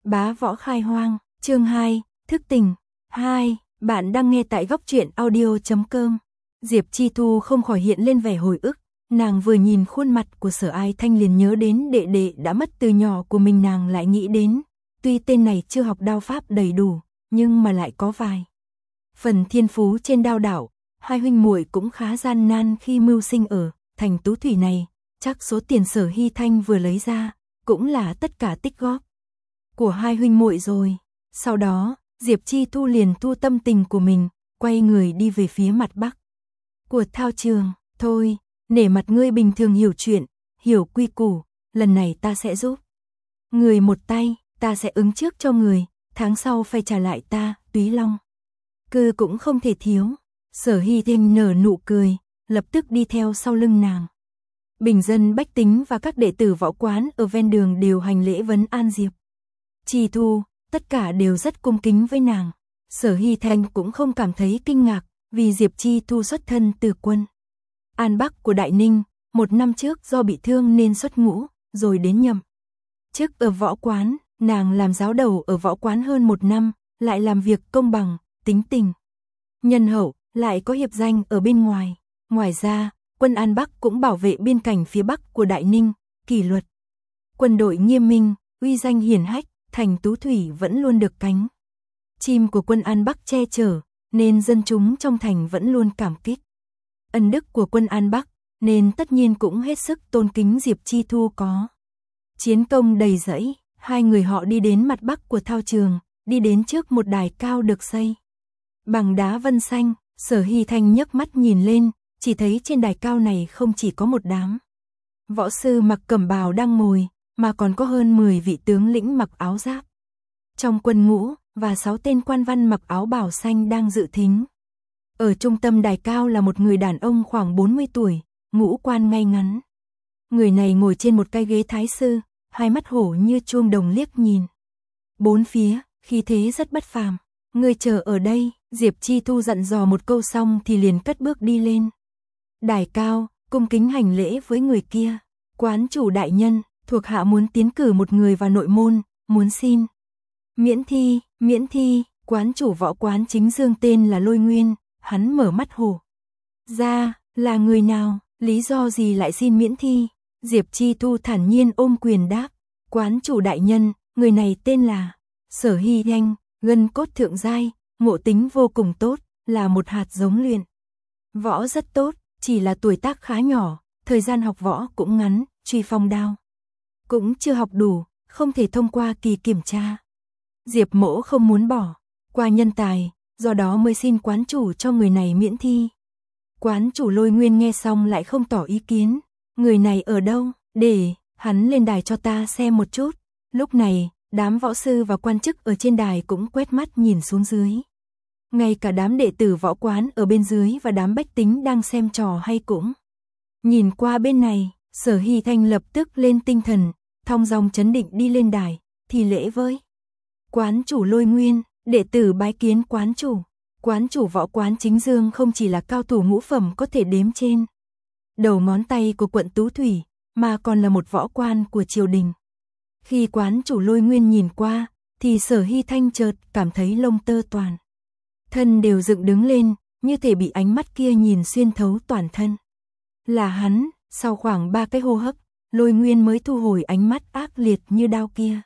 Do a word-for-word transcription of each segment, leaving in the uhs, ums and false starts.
Bá Võ Khai Hoang, chương hai, thức tỉnh. hai. Bạn đang nghe tại góc truyện audio chấm com. Diệp Chi Thu không khỏi hiện lên vẻ hồi ức, nàng vừa nhìn khuôn mặt của Sở Ai Thanh liền nhớ đến đệ đệ đã mất từ nhỏ của mình, nàng lại nghĩ đến, tuy tên này chưa học đao pháp đầy đủ, nhưng mà lại có vài phần thiên phú trên đao đạo, hai huynh muội cũng khá gian nan khi mưu sinh ở thành Tú Thủy này, chắc số tiền Sở Hy Thanh vừa lấy ra cũng là tất cả tích góp của hai huynh muội rồi. Sau đó, Diệp Chi Thu liền thu tâm tình của mình, quay người đi về phía mặt bắc của thao trường. Thôi, nể mặt ngươi bình thường hiểu chuyện, hiểu quy củ, lần này ta sẽ giúp người một tay, ta sẽ ứng trước cho người, tháng sau phải trả lại ta, Túy Long Cư cũng không thể thiếu. Sở Hy Thanh nở nụ cười, lập tức đi theo sau lưng nàng. Bình dân bách tính và các đệ tử võ quán ở ven đường đều hành lễ vấn an Diệp Chi Thu, tất cả đều rất cung kính với nàng. Sở Hy Thanh cũng không cảm thấy kinh ngạc, vì Diệp Chi Thu xuất thân từ quân An Bắc của Đại Ninh, một năm trước do bị thương nên xuất ngũ, rồi đến nhậm chức ở võ quán. Nàng làm giáo đầu ở võ quán hơn một năm, lại làm việc công bằng, tính tình nhân hậu, lại có hiệp danh ở bên ngoài. Ngoài ra, quân An Bắc cũng bảo vệ biên cảnh phía Bắc của Đại Ninh, kỷ luật quân đội nghiêm minh, uy danh hiển hách, thành Tú Thủy vẫn luôn được cánh chim của quân An Bắc che chở, nên dân chúng trong thành vẫn luôn cảm kích ân đức của quân An Bắc, nên tất nhiên cũng hết sức tôn kính Diệp Chi Thu có chiến công đầy dẫy. Hai người họ đi đến mặt bắc của thao trường, đi đến trước một đài cao được xây bằng đá vân xanh. Sở Hy Thanh nhấc mắt nhìn lên, chỉ thấy trên đài cao này không chỉ có một đám võ sư mặc cẩm bào đang ngồi, mà còn có hơn mười vị tướng lĩnh mặc áo giáp trong quân ngũ, và sáu tên quan văn mặc áo bào xanh đang dự thính. Ở trung tâm đài cao là một người đàn ông khoảng bốn mươi tuổi, ngũ quan ngay ngắn. Người này ngồi trên một cái ghế thái sư, hai mắt hổ như chuông đồng liếc nhìn bốn phía, khí thế rất bất phàm. Người chờ ở đây. Diệp Chi Thu dặn dò một câu xong thì liền cất bước đi lên đài cao, cung kính hành lễ với người kia. Quán chủ đại nhân, thuộc hạ muốn tiến cử một người vào nội môn, muốn xin miễn thi. Miễn thi. Quán chủ võ quán Chính Dương tên là Lôi Nguyên. Hắn mở mắt hổ ra, là người nào, lý do gì lại xin miễn thi? Diệp Chi Thu thản nhiên ôm quyền đáp, quán chủ đại nhân, người này tên là Sở Hy Thanh, gân cốt thượng giai, ngộ tính vô cùng tốt, là một hạt giống luyện võ rất tốt, chỉ là tuổi tác khá nhỏ, thời gian học võ cũng ngắn, truy phong đao cũng chưa học đủ, không thể thông qua kỳ kiểm tra. Diệp mỗ không muốn bỏ qua nhân tài, do đó mới xin quán chủ cho người này miễn thi. Quán chủ Lôi Nguyên nghe xong lại không tỏ ý kiến. Người này ở đâu, để hắn lên đài cho ta xem một chút. Lúc này, đám võ sư và quan chức ở trên đài cũng quét mắt nhìn xuống dưới. Ngay cả đám đệ tử võ quán ở bên dưới và đám bách tính đang xem trò hay cũng nhìn qua bên này. Sở Hy Thanh lập tức lên tinh thần, thong dong chấn định đi lên đài, thì lễ với quán chủ Lôi Nguyên. Đệ tử bái kiến quán chủ. Quán chủ võ quán Chính Dương không chỉ là cao thủ ngũ phẩm có thể đếm trên đầu ngón tay của quận Tú Thủy, mà còn là một võ quan của triều đình. Khi quán chủ Lôi Nguyên nhìn qua, thì Sở Hy Thanh chợt cảm thấy lông tơ toàn thân đều dựng đứng lên, như thể bị ánh mắt kia nhìn xuyên thấu toàn thân. Là hắn. Sau khoảng ba cái hô hấp, Lôi Nguyên mới thu hồi ánh mắt ác liệt như đao kia.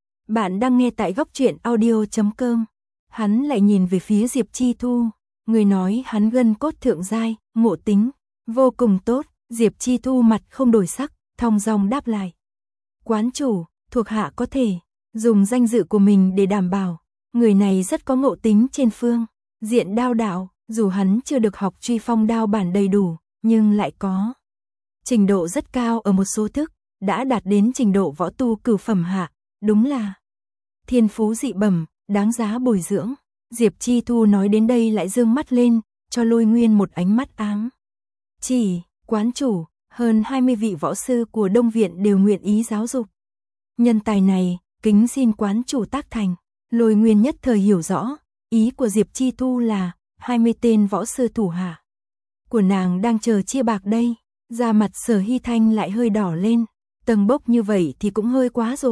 Bạn đang nghe tại góc truyện audio chấm com. Hắn lại nhìn về phía Diệp Chi Thu. Người nói hắn gân cốt thượng giai, ngộ tính vô cùng tốt. Diệp Chi Thu mặt không đổi sắc, thong dong đáp lại, quán chủ, thuộc hạ có thể dùng danh dự của mình để đảm bảo. Người này rất có ngộ tính trên phương diện đao đạo, dù hắn chưa được học truy phong đao bản đầy đủ, nhưng lại có trình độ rất cao ở một số thức, đã đạt đến trình độ võ tu cửu phẩm hạ, đúng là thiên phú dị bẩm, đáng giá bồi dưỡng. Diệp Chi Thu nói đến đây lại dương mắt lên, cho Lôi Nguyên một ánh mắt ám chỉ. Quán chủ, hơn hai mươi vị võ sư của Đông Viện đều nguyện ý giáo dục nhân tài này, kính xin quán chủ tác thành. Lôi Nguyên nhất thời hiểu rõ, ý của Diệp Chi Thu là hai mươi tên võ sư thủ hạ của nàng đang chờ chia bạc đây. Da mặt Sở Hy Thanh lại hơi đỏ lên, tầng bốc như vậy thì cũng hơi quá rồi.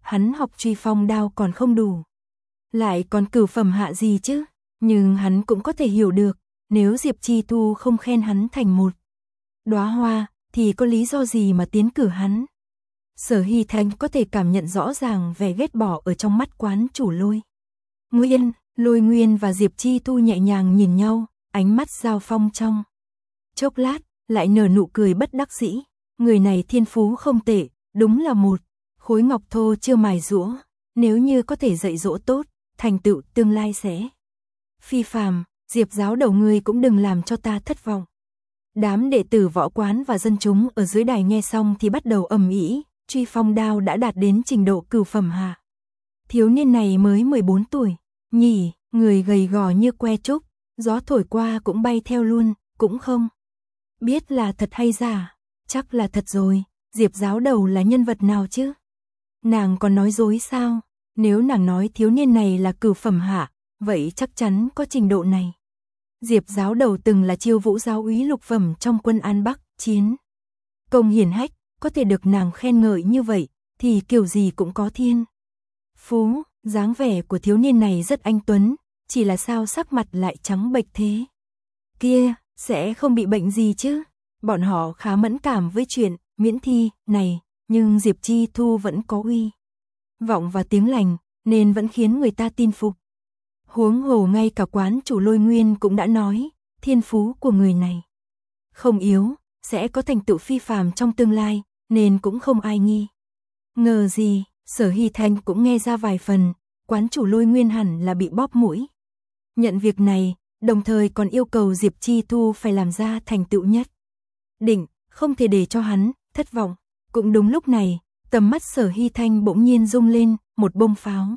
hắn học truy phong đao còn không đủ. Lại còn cửu phẩm hạ gì chứ, nhưng hắn cũng có thể hiểu được, nếu Diệp Chi Thu không khen hắn thành một đóa hoa, thì có lý do gì mà tiến cử hắn. Sở Hy Thanh có thể cảm nhận rõ ràng vẻ ghét bỏ ở trong mắt quán chủ Lôi Nguyên. Lôi Nguyên và Diệp Chi Thu nhẹ nhàng nhìn nhau, ánh mắt giao phong trong chốc lát, lại nở nụ cười bất đắc dĩ. Người này thiên phú không tệ, đúng là một khối ngọc thô chưa mài giũa, nếu như có thể dạy dỗ tốt, thành tựu tương lai sẽ phi phàm. Diệp giáo đầu ngươi cũng đừng làm cho ta thất vọng. Đám đệ tử võ quán và dân chúng ở dưới đài nghe xong thì bắt đầu ầm ĩ, truy phong đao đã đạt đến trình độ cửu phẩm hạ. Thiếu niên này mới mười bốn tuổi, nhỉ, người gầy gò như que trúc, gió thổi qua cũng bay theo luôn, cũng không biết là thật hay giả. Chắc là thật rồi, Diệp giáo đầu là nhân vật nào chứ? Nàng còn nói dối sao? Nếu nàng nói thiếu niên này là cửu phẩm hạ, vậy chắc chắn có trình độ này. Diệp giáo đầu từng là Chiêu Vũ giáo úy lục phẩm trong quân An Bắc, chiến công hiển hách, có thể được nàng khen ngợi như vậy, thì kiểu gì cũng có thiên phú. Dáng vẻ của thiếu niên này rất anh tuấn, chỉ là sao sắc mặt lại trắng bệch thế? Kia, sẽ không bị bệnh gì chứ? Bọn họ khá mẫn cảm với chuyện miễn thi này, nhưng Diệp Chi Thu vẫn có uy vọng và tiếng lành, nên vẫn khiến người ta tin phục. Huống hồ ngay cả quán chủ Lôi Nguyên cũng đã nói, thiên phú của người này không yếu, sẽ có thành tựu phi phàm trong tương lai, nên cũng không ai nghi ngờ gì. Sở Hy Thanh cũng nghe ra vài phần, quán chủ Lôi Nguyên hẳn là bị bóp mũi nhận việc này, đồng thời còn yêu cầu Diệp Chi Thu phải làm ra thành tựu nhất định, không thể để cho hắn thất vọng. Cũng đúng lúc này, tầm mắt Sở Hy Thanh bỗng nhiên rung lên, một bông pháo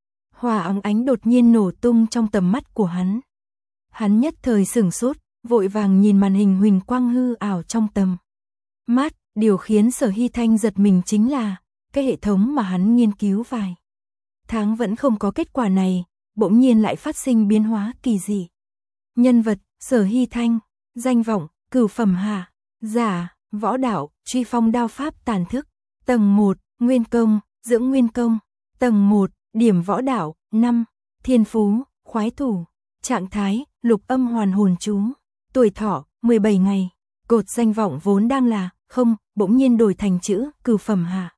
hỏa óng ánh đột nhiên nổ tung trong tầm mắt của hắn. Hắn nhất thời sửng sốt, vội vàng nhìn màn hình huỳnh quang hư ảo trong tầm mắt. Điều khiến Sở Hy Thanh giật mình chính là cái hệ thống mà hắn nghiên cứu vài tháng vẫn không có kết quả này, bỗng nhiên lại phát sinh biến hóa kỳ dị. Nhân vật: Sở Hy Thanh, danh vọng: cửu phẩm hạ, giả: võ đạo, truy phong đao pháp tàn thức, tầng một, nguyên công, dưỡng nguyên công, tầng một, điểm võ đạo, năm, thiên phú, khoái thủ, trạng thái, lục âm hoàn hồn chú, tuổi thọ, mười bảy ngày, cột danh vọng vốn đang là không, bỗng nhiên đổi thành chữ cửu phẩm hạ.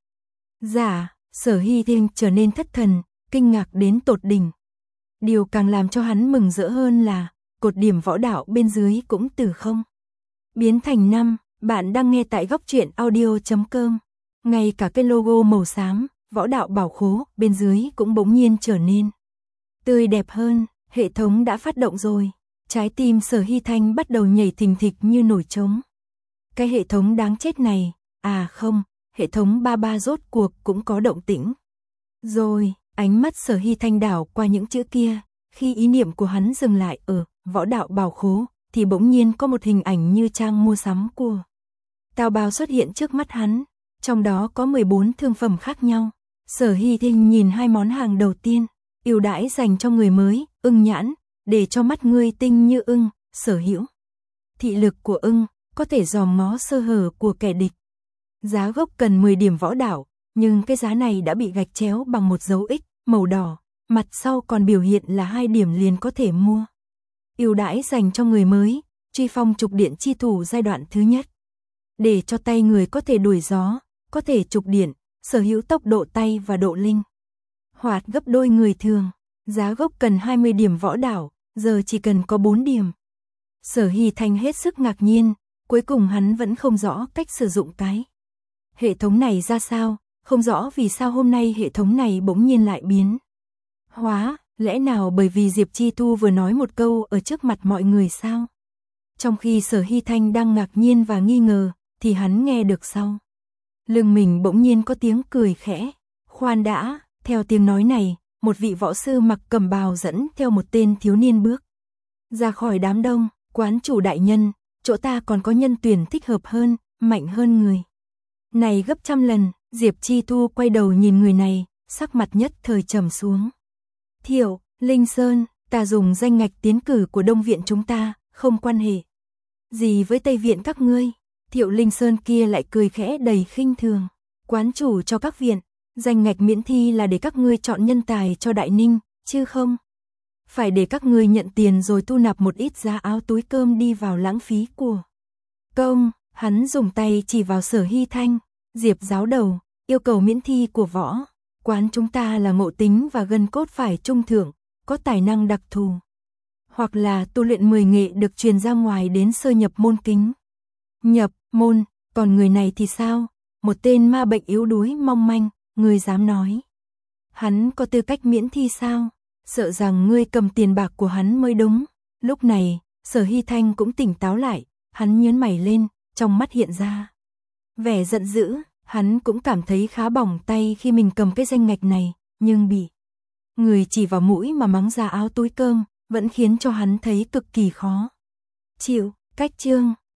Giả, Sở Hy Thanh trở nên thất thần, kinh ngạc đến tột đỉnh. Điều càng làm cho hắn mừng rỡ hơn là cột điểm võ đạo bên dưới cũng từ không biến thành năm. Bạn đang nghe tại góc truyện audio chấm com. Ngay cả cái logo màu xám, võ đạo bảo khố, bên dưới cũng bỗng nhiên trở nên tươi đẹp hơn. Hệ thống đã phát động rồi. Trái tim Sở Hy Thanh bắt đầu nhảy thình thịch như nổi trống. Cái hệ thống đáng chết này, à không, hệ thống ba ba rốt cuộc cũng có động tĩnh. Rồi, ánh mắt Sở Hy Thanh đảo qua những chữ kia, khi ý niệm của hắn dừng lại ở võ đạo bảo khố, thì bỗng nhiên có một hình ảnh như trang mua sắm của Tào Bào xuất hiện trước mắt hắn, trong đó có mười bốn thương phẩm khác nhau. Sở Hy Thanh nhìn hai món hàng đầu tiên, ưu đãi dành cho người mới, ưng nhãn, để cho mắt ngươi tinh như ưng, sở hữu thị lực của ưng, có thể dòm ngó sơ hở của kẻ địch. Giá gốc cần mười điểm võ đạo, nhưng cái giá này đã bị gạch chéo bằng một dấu X màu đỏ, mặt sau còn biểu hiện là hai điểm liền có thể mua. Ưu đãi dành cho người mới, truy phong trục điện chi thủ giai đoạn thứ nhất. Để cho tay người có thể đuổi gió, có thể trục điện, sở hữu tốc độ tay và độ linh hoạt gấp đôi người thường. Giá gốc cần hai mươi điểm võ đạo, giờ chỉ cần có bốn điểm. Sở Hy Thanh hết sức ngạc nhiên, cuối cùng hắn vẫn không rõ cách sử dụng cái hệ thống này ra sao, không rõ vì sao hôm nay hệ thống này bỗng nhiên lại biến hóa, lẽ nào bởi vì Diệp Chi Thu vừa nói một câu ở trước mặt mọi người sao? Trong khi Sở Hy Thanh đang ngạc nhiên và nghi ngờ, thì hắn nghe được sau lưng mình bỗng nhiên có tiếng cười khẽ. Khoan đã, theo tiếng nói này, một vị võ sư mặc cẩm bào dẫn theo một tên thiếu niên bước ra khỏi đám đông. Quán chủ đại nhân, chỗ ta còn có nhân tuyển thích hợp hơn, mạnh hơn người này gấp trăm lần. Diệp Chi Thu quay đầu nhìn người này, sắc mặt nhất thời trầm xuống. Thiệu Linh Sơn, ta dùng danh ngạch tiến cử của Đông viện chúng ta, không quan hệ gì với Tây viện các ngươi. Thiệu Linh Sơn kia lại cười khẽ đầy khinh thường. Quán chủ cho các viện, Danh ngạch miễn thi là để các ngươi chọn nhân tài cho Đại Ninh, chứ không phải để các ngươi nhận tiền rồi thu nạp một ít giá áo túi cơm đi vào lãng phí của công. Hắn dùng tay chỉ vào Sở Hy Thanh, Diệp giáo đầu, yêu cầu miễn thi của võ quán chúng ta là ngộ tính và gân cốt phải trung thượng, có tài năng đặc thù, hoặc là tu luyện mười nghệ được truyền ra ngoài đến sơ nhập môn kính. Nhập môn, còn người này thì sao? Một tên ma bệnh yếu đuối mong manh, ngươi dám nói hắn có tư cách miễn thi sao? Sợ rằng ngươi cầm tiền bạc của hắn mới đúng. Lúc này, Sở Hy Thanh cũng tỉnh táo lại, hắn nhướng mày lên, trong mắt hiện ra vẻ giận dữ, hắn cũng cảm thấy khá bỏng tay khi mình cầm cái danh ngạch này, nhưng bị người chỉ vào mũi mà mắng ra áo túi cơm, vẫn khiến cho hắn thấy cực kỳ khó chịu. Cách chương